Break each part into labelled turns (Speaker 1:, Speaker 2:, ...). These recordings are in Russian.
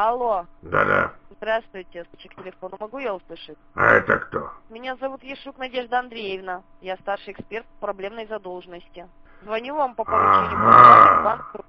Speaker 1: Алло.
Speaker 2: Да-да.
Speaker 1: Здравствуйте, стучек к телефону. Могу я услышать?
Speaker 2: А это кто?
Speaker 1: Меня зовут Ешук Надежда Андреевна. Я старший эксперт по проблемной задолженности. Звоню вам по поручению в банк.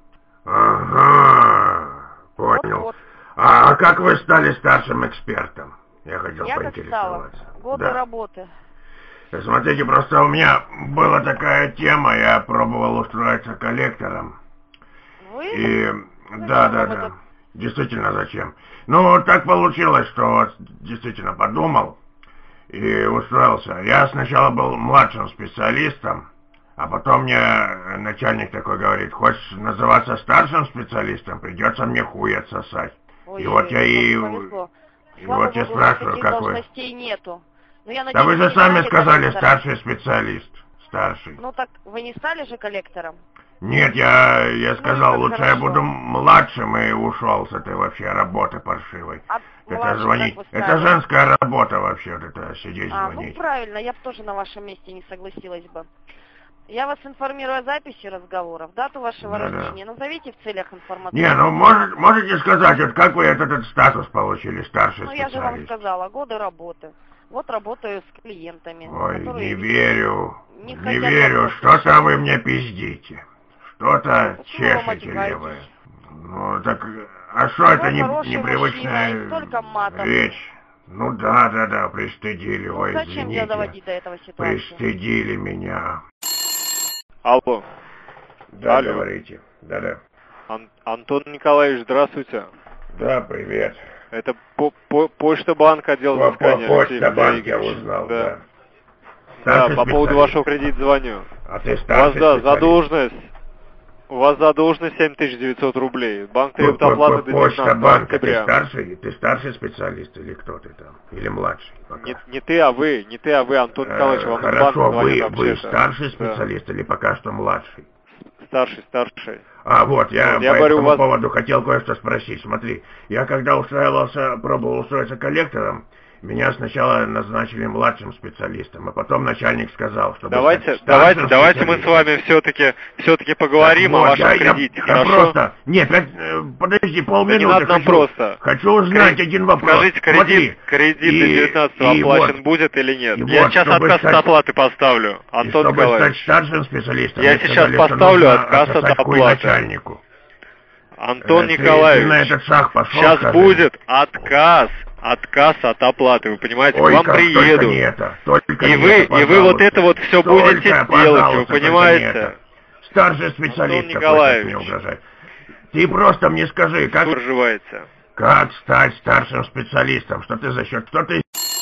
Speaker 2: Ага. Понял.
Speaker 1: Вот.
Speaker 2: А как вы стали старшим экспертом? Я хотел
Speaker 1: Я как
Speaker 2: поинтересоваться.
Speaker 1: стала. Годы
Speaker 2: Да.
Speaker 1: работы.
Speaker 2: Смотрите, просто у меня была такая тема, я пробовал устроиться коллектором.
Speaker 1: Вы?
Speaker 2: И
Speaker 1: Зачем
Speaker 2: да.
Speaker 1: вам это?
Speaker 2: Действительно, зачем? Ну, так получилось, что вот действительно подумал и устроился. Я сначала был младшим специалистом, а потом мне начальник такой говорит: хочешь называться старшим специалистом, придется мне хуй отсосать.
Speaker 1: Ой,
Speaker 2: И вот я
Speaker 1: повезло.
Speaker 2: и
Speaker 1: Слава
Speaker 2: вот я
Speaker 1: Богу,
Speaker 2: спрашиваю,
Speaker 1: таких
Speaker 2: как вы...
Speaker 1: должностей нету. Но я
Speaker 2: Да
Speaker 1: надеюсь,
Speaker 2: вы же
Speaker 1: не
Speaker 2: сами
Speaker 1: стали
Speaker 2: сказали,
Speaker 1: коллектором.
Speaker 2: старший специалист. Старший.
Speaker 1: Ну так, вы не стали же коллектором?
Speaker 2: Нет, я сказал,
Speaker 1: как
Speaker 2: лучше я
Speaker 1: хорошо.
Speaker 2: буду младшим и ушел с этой вообще работы паршивой.
Speaker 1: А
Speaker 2: Это
Speaker 1: младшим
Speaker 2: звонить.
Speaker 1: как вы
Speaker 2: Это
Speaker 1: стали?
Speaker 2: женская работа вообще, вот это сидеть
Speaker 1: Ну
Speaker 2: звонить.
Speaker 1: правильно, я бы тоже на вашем месте не согласилась бы. Я вас информирую о записи разговоров, дату вашего
Speaker 2: Да-да.
Speaker 1: рождения. Назовите в целях информации.
Speaker 2: Не, ну можете сказать, вот как вы этот статус получили, старший
Speaker 1: Ну
Speaker 2: специалист?
Speaker 1: я же вам сказала, годы работы. Вот работаю с клиентами,
Speaker 2: Ой,
Speaker 1: которые
Speaker 2: не верю,
Speaker 1: не
Speaker 2: не
Speaker 1: хотят
Speaker 2: верю,
Speaker 1: вас
Speaker 2: что-то
Speaker 1: услышать.
Speaker 2: вы мне пиздите. Что-то
Speaker 1: Почему вы
Speaker 2: чешете
Speaker 1: матюгаетесь?
Speaker 2: левое. Ну так, а что
Speaker 1: Вы
Speaker 2: это
Speaker 1: хороший мужчина,
Speaker 2: непривычная
Speaker 1: и столько матов.
Speaker 2: речь? Ну да, пристыдили,
Speaker 1: Ну
Speaker 2: ой,
Speaker 1: зачем тебя
Speaker 2: извините.
Speaker 1: доводить до этого ситуации?
Speaker 2: Пристыдили меня.
Speaker 3: Алло.
Speaker 2: Да,
Speaker 3: Алло.
Speaker 2: говорите. Да.
Speaker 3: Антон Николаевич, здравствуйте.
Speaker 2: Да, привет.
Speaker 3: Это Почта банк, отдел взыскания.
Speaker 2: Почта банк, я
Speaker 3: Игоревич.
Speaker 2: узнал,
Speaker 3: Да.
Speaker 2: да.
Speaker 3: Да,
Speaker 2: Старший
Speaker 3: по поводу
Speaker 2: специалист.
Speaker 3: вашего кредита звоню.
Speaker 2: А ты
Speaker 3: У вас,
Speaker 2: старший
Speaker 3: да,
Speaker 2: специалист.
Speaker 3: задолженность. У вас задолженность 7900 рублей. Банк требует оплаты до
Speaker 2: Почта
Speaker 3: 19
Speaker 2: банка,
Speaker 3: октября.
Speaker 2: ты старший специалист или кто ты там? Или младший пока?
Speaker 3: Не ты, а вы, Антон Николаевич, вам из банка
Speaker 2: Хорошо,
Speaker 3: звонят
Speaker 2: вы
Speaker 3: вообще-то.
Speaker 2: старший специалист или пока что младший?
Speaker 3: Старший.
Speaker 2: А вот, я
Speaker 3: я
Speaker 2: по
Speaker 3: говорю,
Speaker 2: этому
Speaker 3: у вас...
Speaker 2: поводу хотел кое-что спросить. Смотри, я когда пробовал устроиться коллектором, меня сначала назначили младшим специалистом, а потом начальник сказал, что...
Speaker 3: Давайте мы с вами все-таки поговорим о вашем кредите, хорошо?
Speaker 2: Просто... Нет, подожди, полминуты.
Speaker 3: Не надо нам просто.
Speaker 2: Хочу узнать один вопрос.
Speaker 3: Скажите, кредит до 19 оплачен будет или нет? Я сейчас отказ от оплаты поставлю, Антон Николаевич.
Speaker 2: Чтобы стать старшим специалистом,
Speaker 3: я сейчас поставлю отказ от оплаты.
Speaker 2: Начальнику.
Speaker 3: Антон Николаевич,
Speaker 2: ты на этот шаг пошел,
Speaker 3: сейчас
Speaker 2: скажи.
Speaker 3: Будет отказ от оплаты, вы понимаете,
Speaker 2: Ой,
Speaker 3: к вам приедут. И вы вот это вот все будете делать, вы понимаете?
Speaker 2: Старший специалист,
Speaker 3: Антон Николаевич,
Speaker 2: мне угрожает. Ты просто мне скажи, как
Speaker 3: проживаете?
Speaker 2: Как стать старшим специалистом? Что ты за счет? Что ты?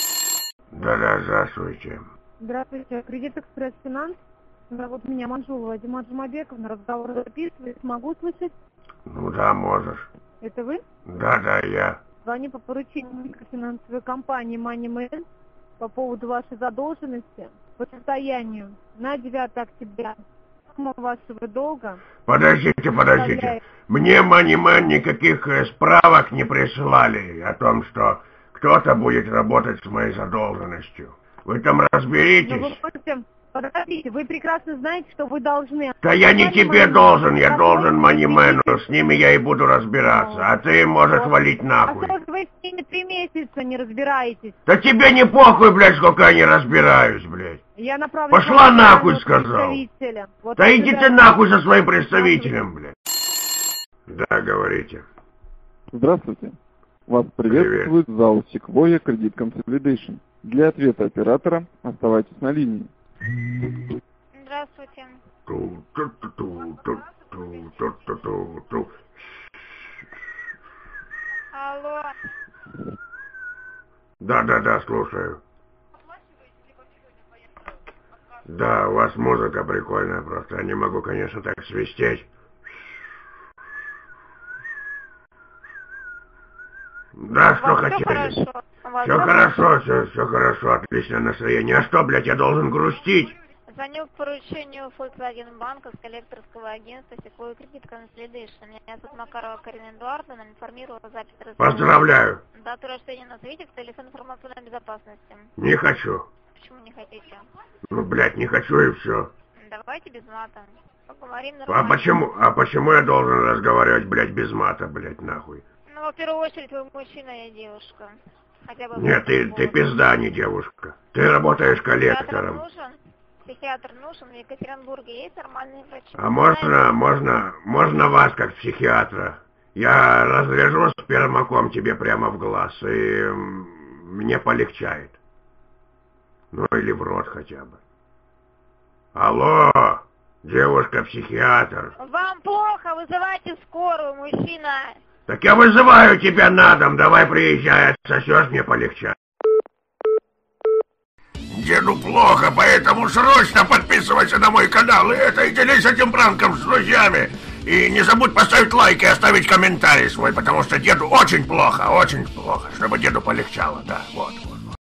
Speaker 2: Да, здравствуйте.
Speaker 4: Здравствуйте, Кредит Экспресс Финанс. Зовут меня Манжулова Димат Жумабековна. Разговор записывает. Могу слышать?
Speaker 2: Ну да, можешь.
Speaker 4: Это вы?
Speaker 2: Да, я.
Speaker 4: Звоню по поручению микрофинансовой компании MoneyMan по поводу вашей задолженности по состоянию на 9 октября. Сумма вашего долга.
Speaker 2: Подождите. Мне MoneyMan никаких справок не присылали о том, что кто-то будет работать с моей задолженностью. Вы там разберитесь.
Speaker 4: Но вы можете... Подождите, вы прекрасно знаете, что вы должны...
Speaker 2: Да я не тебе должен, я должен MoneyMan, с ними я и буду разбираться, а ты можешь валить нахуй.
Speaker 4: А что же вы с ними 3 месяца не разбираетесь?
Speaker 2: Да тебе не похуй, блядь, сколько я не разбираюсь, блядь.
Speaker 4: Я направлю...
Speaker 2: Пошла нахуй, сказал.
Speaker 4: Вот
Speaker 2: да иди ты нахуй со своим представителем, блядь. Да, говорите.
Speaker 5: Здравствуйте. Вас приветствует ЗАО Sequoia Credit Consolidation. Для ответа оператора оставайтесь на линии.
Speaker 6: Здравствуйте. Алло.
Speaker 2: Да, слушаю. Да, у вас музыка прикольная, просто я не могу, конечно, так свистеть. Да, что хотели? Все хорошо, отличное настроение. А что, блядь, я должен грустить?
Speaker 6: Звоню по поручению Volkswagen банка с коллекторского агентства Sequoia Credit Consolidation. Меня зовут Макарова Карина Эдуардовна, информирую о записи разговора.
Speaker 2: Поздравляю.
Speaker 6: Дату рождения назовите в целях информационной безопасности.
Speaker 2: Не хочу.
Speaker 6: Почему не хотите?
Speaker 2: Ну, блядь, не хочу и все.
Speaker 6: Давайте без мата. Поговорим нормально.
Speaker 2: А почему я должен разговаривать, блядь, без мата, блядь, нахуй?
Speaker 6: Ну, в первую очередь, вы мужчина, я девушка. Хотя бы...
Speaker 2: Нет, ты пизда, а не девушка. Ты работаешь коллектором.
Speaker 6: Психиатр нужен? В Екатеринбурге есть нормальные врачи?
Speaker 2: А можно вас как психиатра? Я разрежу спермаком тебе прямо в глаз, и мне полегчает. Ну или в рот хотя бы. Алло, девушка-психиатр.
Speaker 6: Вам плохо, вызывайте скорую, мужчина.
Speaker 2: Так я вызываю тебя на дом, давай приезжай, отсосешь, мне полегчает. Деду плохо, поэтому срочно подписывайся на мой канал и делись этим пранком с друзьями. И не забудь поставить лайк и оставить комментарий свой, потому что деду очень плохо, чтобы деду полегчало, да, вот.